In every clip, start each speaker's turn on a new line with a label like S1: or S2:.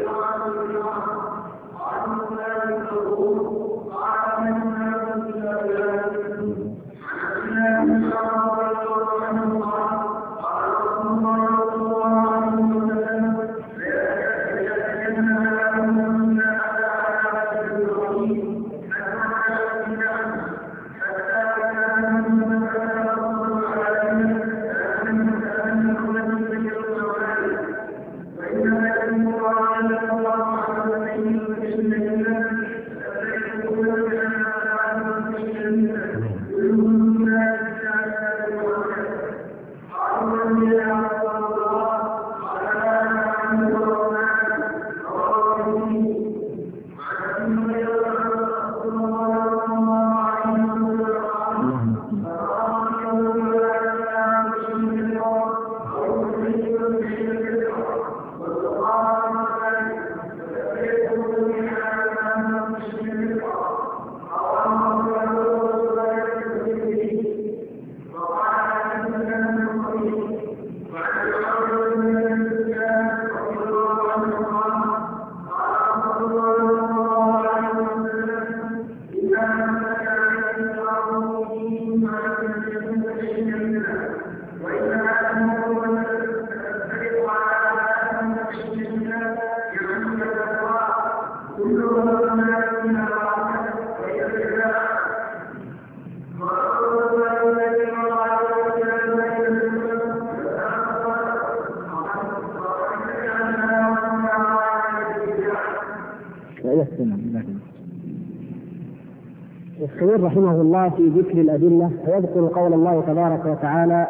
S1: الخليل رحمه الله في ذكر الأدلة ويذكر قول الله تبارك وتعالى: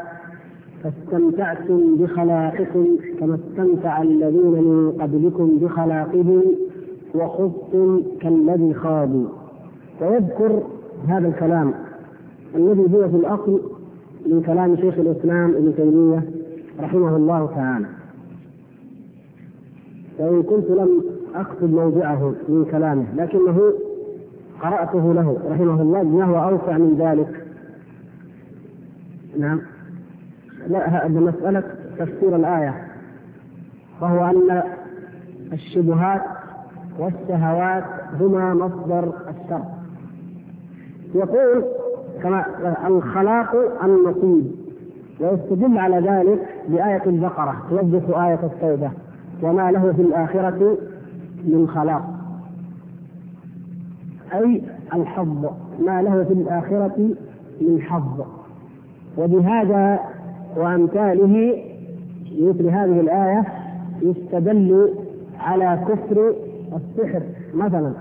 S1: فاستمتعتم بخلاقكم كما استمتع الذين من قبلكم بخلاقهم وخضتم كالذي خاضوا. ويذكر هذا الكلام الذي هو في الأصل من كلام شيخ الإسلام ابن تيمية رحمه الله تعالى، وإن كنت لم أقصد موضعه من كلامه لكنه قرأته له رحمه الله وهو أوسع من ذلك. نعم، لا، هذا مسألة تفسير الآية، وهو أن الشبهات والشهوات هما مصدر الشر. يقول كما الخلاق النصيب، ويستدل على ذلك بآية البقرة توضح آية التوبة: وما له في الآخرة من خلاق، أي الحظ، ما له في الآخرة من حظ. وبهذا وأمثاله مثل هذه الآية يستدل على كفر السحر. مثلا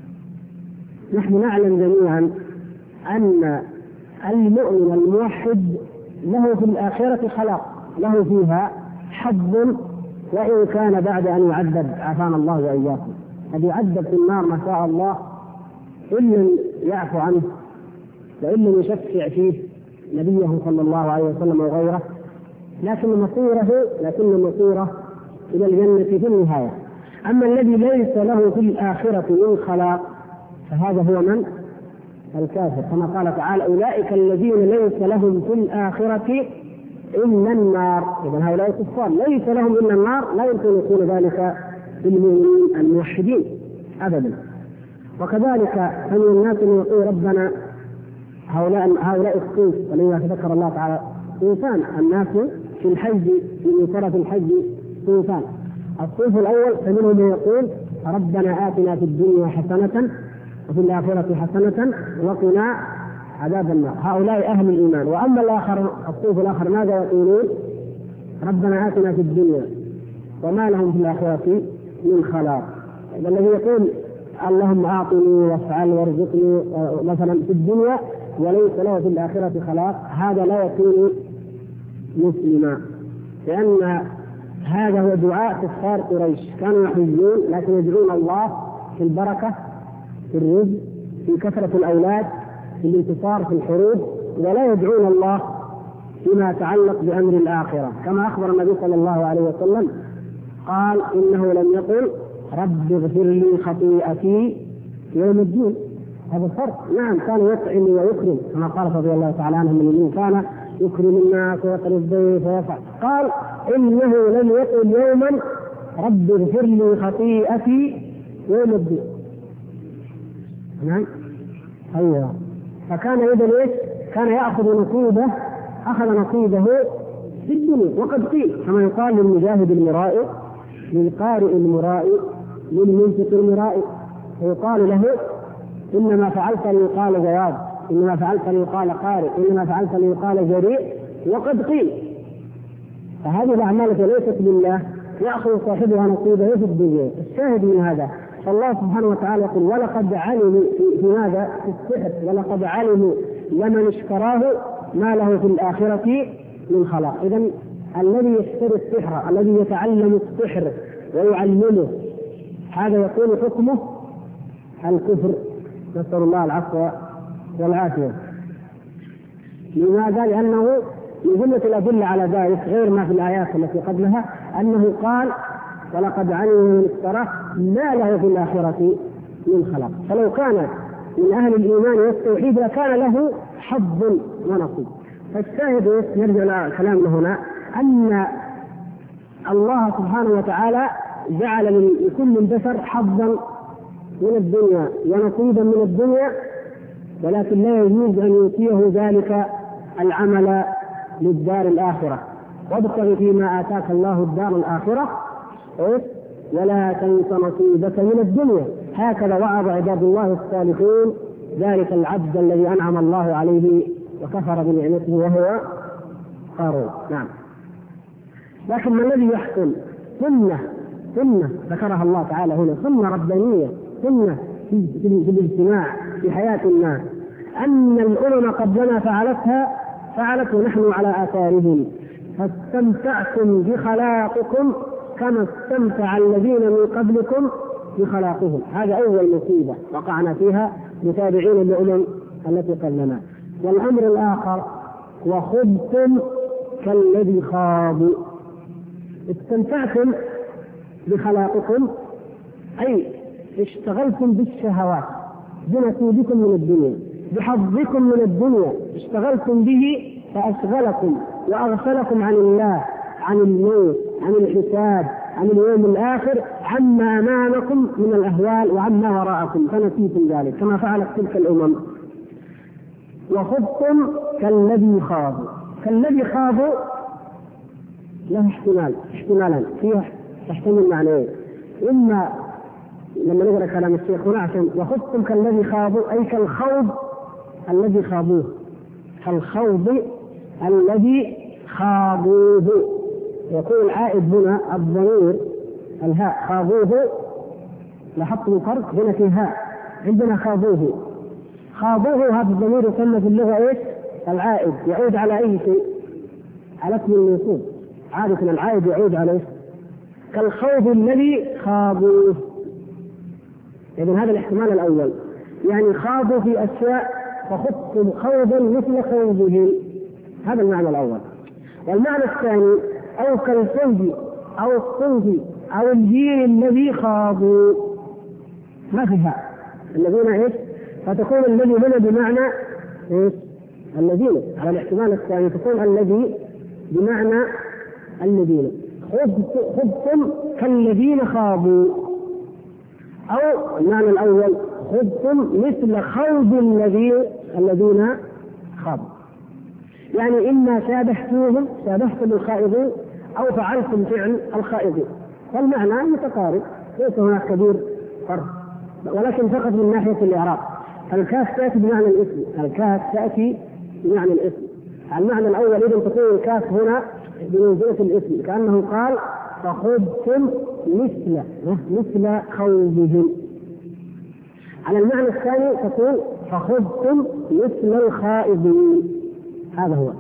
S1: نحن نعلم جميعا أن المؤمن الموحد له في الآخرة خلاق، له فيها حظ، وإن كان بعد أن يعذب عافانا الله وإياكم، قد يعذب في النار ما شاء الله إن لم يعفو عنه وإن لم يشفع فيه نبيه صلى الله عليه وسلم وغيره، لكن مصيره إلى الجنة في النهاية. أما الذي ليس له في الآخرة من خلاق فهذا هو من؟ الكافر، كما قال تعالى: أولئك الذين ليس لهم في الآخرة إلا النار. إذن هؤلاء الكفار ليس لهم إلا النار، لا يمكن يكون ذلك للمؤمنين الموحدين أبدا. وكذلك فمن الناس من يقول ربنا هؤلاء الصوف، ولذا ذكر الله تعالى صوفان الناس في الحج، في طرف الحج صوفان. الصوف الأول فمنهم من يقول ربنا آتنا في الدنيا حسنة وفي الآخرة حسنة وقنا عذاب النار، هؤلاء أهل الإيمان. وأما الآخر الصوف الآخر ماذا يقولون؟ ربنا آتنا في الدنيا وما لهم في الآخرة من خلاق. الذي يقول اللهم أعطني وافعل وارزقني مثلا في الدنيا وليس له في الآخرة خلاق، هذا لا يكون مسلما، لأن هذا هو دعاء كفار قريش، كانوا يحجون لكن يدعون الله في البركة، في الرزق، في كثرة الأولاد، في الانتصار في الحروب، ولا يدعون الله فيما يتعلق بأمر الآخرة. كما أخبر النبي صلى الله عليه وسلم قال: إنه لم يقل رب اغفر لي خطيئتي يوم الدين. هذا الفرق. نعم، كان يطعم ويكرم كما قال رضي الله تعالى عنه من المؤمنين، كان يكرم الناس ويقري الضيف ويفعل. قال: إنه لم يقل يوما رب اغفر لي خطيئتي يوم الدين. نعم أيوة. فكان إذن إيش؟ كان يأخذ نصيبه، أخذ نصيبه في الدنيا. وقد قيل كما يقال للمجاهد المرائي، للقارئ المرائي، للمنفق المرائي، ويقال له إنما فعلت ليقال جواد، إنما فعلت ليقال قارئ، إنما فعلت ليقال جريء. وقد قيل. فهذه الأعمال ليست لله يأخذ صاحبها نصيبه في الدنيا. الشاهد من هذا فالله سبحانه وتعالى يقول ولقد علموا في ماذا؟ في السحر، ولقد علموا لمن اشتراه ما له في الآخرة من خلاق. إذن الذي يشتري السحر، الذي يتعلم السحر ويعلمه، هذا يكون حكمه الكفر، نسأل الله العفو والعافية. لماذا؟ لأنه من جملة الأدلة على ذلك غير ما في الآيات التي قبلها أنه قال ولقد علموا من اشتراه ما له في الآخرة من خلاق. فلو كان من أهل الإيمان والتوحيد لكان له حظ ونصيب. فالشاهد نرجع لكلامنا هنا أن الله سبحانه وتعالى جعل لكل البشر حظا من الدنيا ونصيبا من الدنيا، ولكن لا يجوز أن يؤتيه ذلك العمل للدار الآخرة. وابتغ فيما آتاك الله الدار الآخرة ولا تنس نصيبك من الدنيا. هكذا وعظ عباد الله الصالحين ذلك العبد الذي أنعم الله عليه وكفر بنعمته وهو قارون. نعم. لكن ما الذي يحكم؟ سنة ذكرها الله تعالى هنا، سنة ربانية، سنة في الاجتماع في حياة الناس، أن الأمم قبلنا فعلت ونحن على آثارهم، فاستمتعتم بخلاقكم كما استمتع الذين من قبلكم بخلاقهم. هذا أول مصيبة وقعنا فيها متابعين الأمم التي قبلنا. والأمر الآخر وخبتم كالذي خاضوا. استمتعتم بخلاقكم أي اشتغلتم بالشهوات، بنصيبكم من الدنيا، بحظكم من الدنيا، اشتغلتم به فأشغلكم وأغفلكم عن الله، عن الموت، عن الحساب، عن اليوم الآخر، عما أمامكم من الأهوال وعما وراءكم، فنسيتم ذلك كما فعلت تلك الأمم. وخذتم كالذي خاضوا له احتمالان فيه، تحتمل معنى إما لما نقرأ كلام الشيخ ونعشم وخذتم كالذي خاضوا أي كالخوض الذي خاضوه، كالخوض الذي خاضوه. يكون العائد هنا الضمير الهاء، خاضوه لاحظتم الفرق هنا في هاء، عندنا خاضوه هذا الضمير يسمى في اللغة ايش؟ العائد، يعود على اي شيء؟ على اسم الموصول. عادة العائد يعود على ايش؟ كالخوض الذي خاضوه. إذن هذا الاحتمال الأول، يعني خاضوا في أشياء فخضتم خوضا مثل خوضهم، هذا المعنى الأول. والمعنى الثاني أو كالفوج أو الصوف أو الجيل الذي خاضوا، ما فيها الذين ايش؟ فتكون الذي هنا بمعنى ايش؟ الذين، على الاحتمال الثاني تكون الذي بمعنى الذين. خضتم كالذين خاضوا، أو المعنى الأول خضتم مثل خوض الذين خاضوا، يعني إما شابهتم الخائضين أو فعلتم فعل الخائضين، فالمعنى متقارب، ليس هناك كبير فرق، ولكن فقط من ناحية الإعراب. الكاف تأتي بمعنى الاسم، المعنى الأول إذن تكون الكاف هنا بمنزلة الاسم، كأنه قال فخذتم مثل خوضهم. على المعنى الثاني تكون فخذتم مثل الخائضين. هذا هو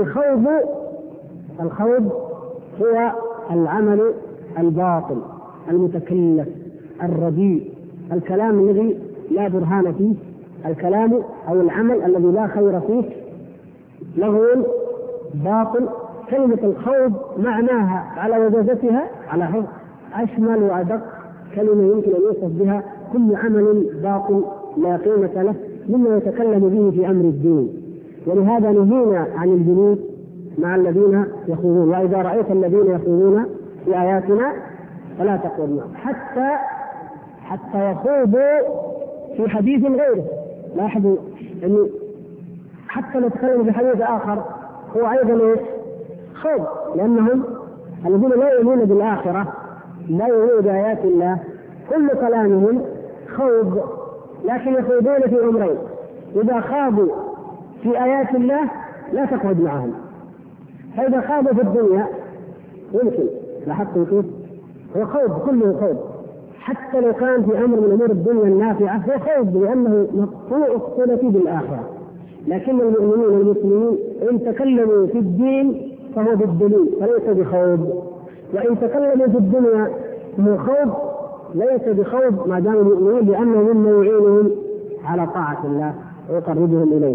S1: الخوض هو العمل الباطل المتكلف الرديء، الكلام الذي لا برهان فيه، الكلام أو العمل الذي لا خير فيه، لغو باطل. كلمة الخوض معناها على وجازتها على حظ أشمل وأدق كلمة يمكن أن يوصف بها كل عمل باطل لا قيمة له مما يتكلم به في أمر الدين. ولهذا نهينا عن الجلوس مع الذين يخوضون، وإذا رأيت الذين يخوضون في آياتنا فلا تقعد معهم حتى يخوضوا في حديث غيره. لاحظوا أنه حتى لو تكلموا في حديث آخر هو أيضا خوض، لأنهم الذين لا يؤمنون بالآخرة لا يؤمنون بآيات الله كل كلامهم خوض، لكن يخوضون في أمرين: إذا خاضوا في آيات الله لا تقعد معهم، فإذا خاضوا في الدنيا يمكن. لاحظتوا كيف؟ هو خوض، كله خوض، حتى لو كان في أمر من أمور الدنيا النافعة هو خوض، لأنه مقطوع الصلة بالآخرة. لكن المؤمنين المسلمين إن تكلموا في الدين فهو بالدليل فليس بخوض، وإن تكلموا في الدنيا فهو خوض ليس بخوض ما داموا مؤمنين، لأنه مما يعينهم على طاعة الله ويقربهم إليه.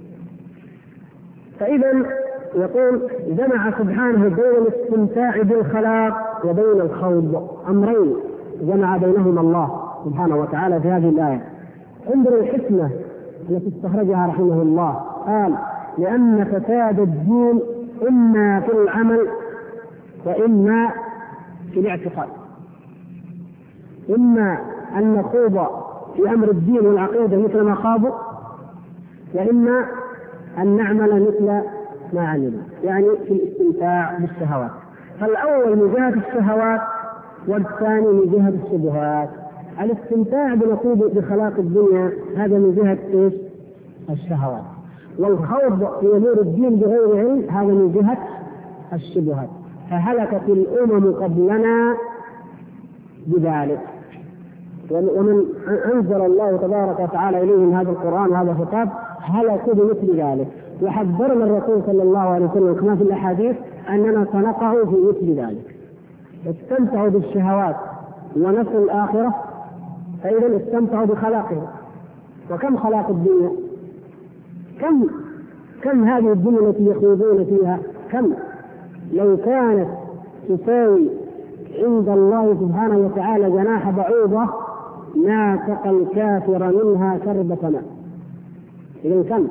S1: فإذا يقول جمع سبحانه بين الاستمتاع بالخلاق وبين الخوض، أمرين جمع بينهما الله سبحانه وتعالى في هذه الآية. انظروا الحكمة التي استخرجها رحمه الله، قال: لأن فساد الدين إما في العمل وإما في الاعتقاد. إما أن نخوض في أمر الدين والعقيدة مثل ما خاضوا، وإما أن نعمل مثل ما عملوا، يعني في الاستمتاع بالشهوات. فالأول من جهة الشهوات والثاني من جهة الشبهات. الاستمتاع بخلاق الدنيا هذا من جهة الشهوات، والخوض في أمور الدين بغير علم هذا من جهة الشبهات. فهلكت الأمم قبلنا بذلك، ومن أنزل الله تبارك وتعالى إليهم هذا القرآن وهذا الخطاب هلكوا بمثل ذلك. وحذرنا الرسول صلى الله عليه وسلم كما في الأحاديث أننا سنقع في مثل ذلك. استمتعوا بالشهوات ونسوا الآخرة، فإذا استمتعوا بخلاقهم. وكم خلاق الدنيا؟ كم هذه الدنيا التي يخوضون فيها؟ كم لو كانت تساوي عند الله سبحانه وتعالى جناح بعوضة ما سقى الكافر منها شربة ماء. إذن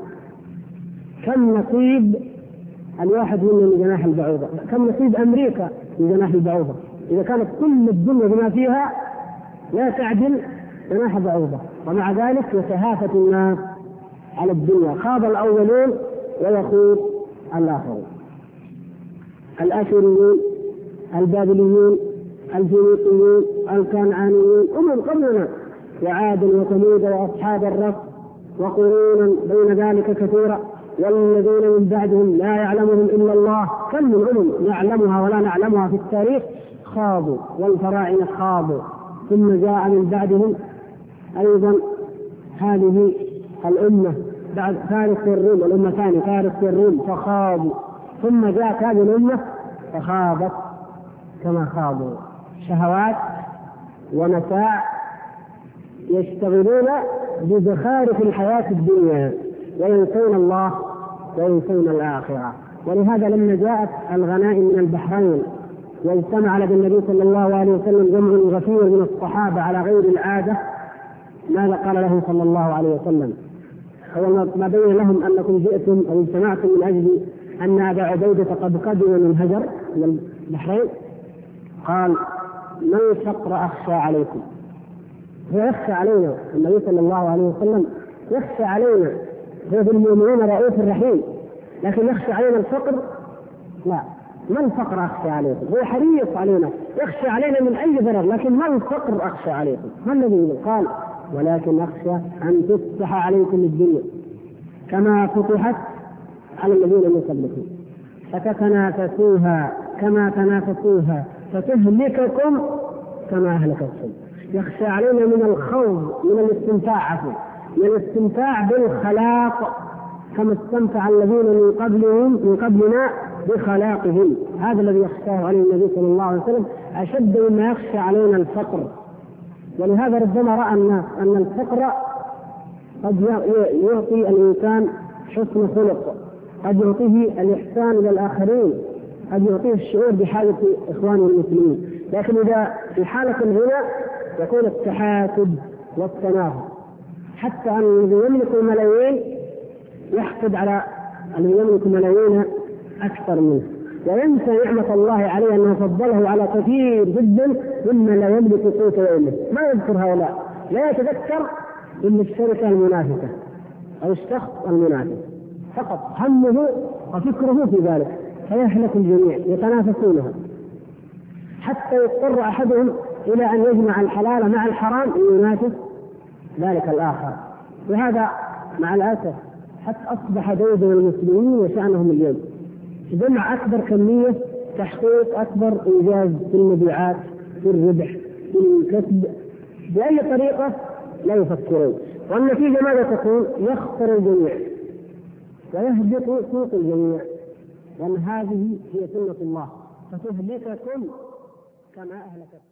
S1: كم نصيب الواحد منهم من جناح البعوضة؟ كم نصيب أمريكا من جناح البعوضة؟ إذا كانت كل الدنيا بما فيها لا تعدل جناح بعوضة، ومع ذلك يتهافت الناس على الدنيا. خاض الأولون ويخوض الآخرون. الآشوريون، البابليون، الفينيقيون، الكنعانيون، قبلنا، وعاد وثمود وأصحاب الرس وقرونا بين ذلك كثيرا، والذين من بعدهم لا يعلمهم إلا الله. كم من أمم نعلمها ولا نعلمها في التاريخ خاضوا، والفراعنة خاضوا، ثم جاء من بعدهم أيضا هذه الأمة بعد فارس والروم، الأمة ثانية فارس والروم فخاضوا، ثم جاءت هذه الأمة فخاضت كما خاضوا. شهوات ومتاع، يشتغلون بزخارف الحياة الدنيا وينسون الله وينسون الآخرة. ولهذا لما جاءت الغنائم من البحرين واجتمع على النبي صلى الله عليه وسلم جمع غفير من الصحابة على غير العادة، ماذا قال له صلى الله عليه وسلم؟ هو ما بين لهم أنكم جئتم أو اجتمعتم من أجل أن أبا عبيدة قد قدم من هجر من البحرين. قال: ما الفقر أخشى عليكم؟ هو يخشى علينا، النبي صلى الله عليه وسلم يخشى علينا، هو بالمؤمنين رؤوف رحيم، لكن يخشى علينا الفقر؟ لا. ما الفقر أخشى عليكم؟ هو حريص علينا، يخشى علينا من أي ضرر، لكن ما الفقر أخشى عليكم؟ ما الذي قال: ولكن أخشى أن تفتح عليكم الدنيا كما فتحت على الذين من قبلكم فتتنافسوها كما تنافسوها فتهلككم كما أهلكتكم. يخشى علينا من الخوض، من الاستمتاع، من الاستمتاع بالخلاق كما استمتع الذين من قبلنا بخلاقهم. هذا الذي يخشاه عليه النبي صلى الله عليه وسلم أشد مما يخشى علينا الفقر. ولهذا ربما رأى الناس أن الفقر قد يعطي الإنسان حسن خلق، قد يعطيه الإحسان إلى الآخرين، قد يعطيه الشعور بحاجة إخوانه المسلمين. لكن إذا في حالة الغنى يكون التحاسد والتنافس، حتى أن الذي يملك الملايين يحقد على الذي يملك ملايين أكثر منه. وينسى نعمة الله عليه أنه فضله على كثير جدا مما لا يملك قوت يومه. ما يذكر هؤلاء، لا يتذكر إلا الشركة المنافسة أو الشخص المنافس فقط، همه وفكره في ذلك، فيهلك الجميع يتنافسونها حتى يضطر أحدهم إلى أن يجمع الحلال مع الحرام لينافس ذلك الآخر. وهذا مع الأسف حتى أصبح ديد المسلمين وشأنهم اليوم، جمع أكبر كمية، تحقيق أكبر إنجاز في المبيعات، في الربح، في الكسب، بأي طريقة لا يفكرون. والنتيجة ماذا تكون؟ يخسر الجميع ويهبط سوق الجميع، لأن هذه هي سنة الله فتهلككم كما أهلكت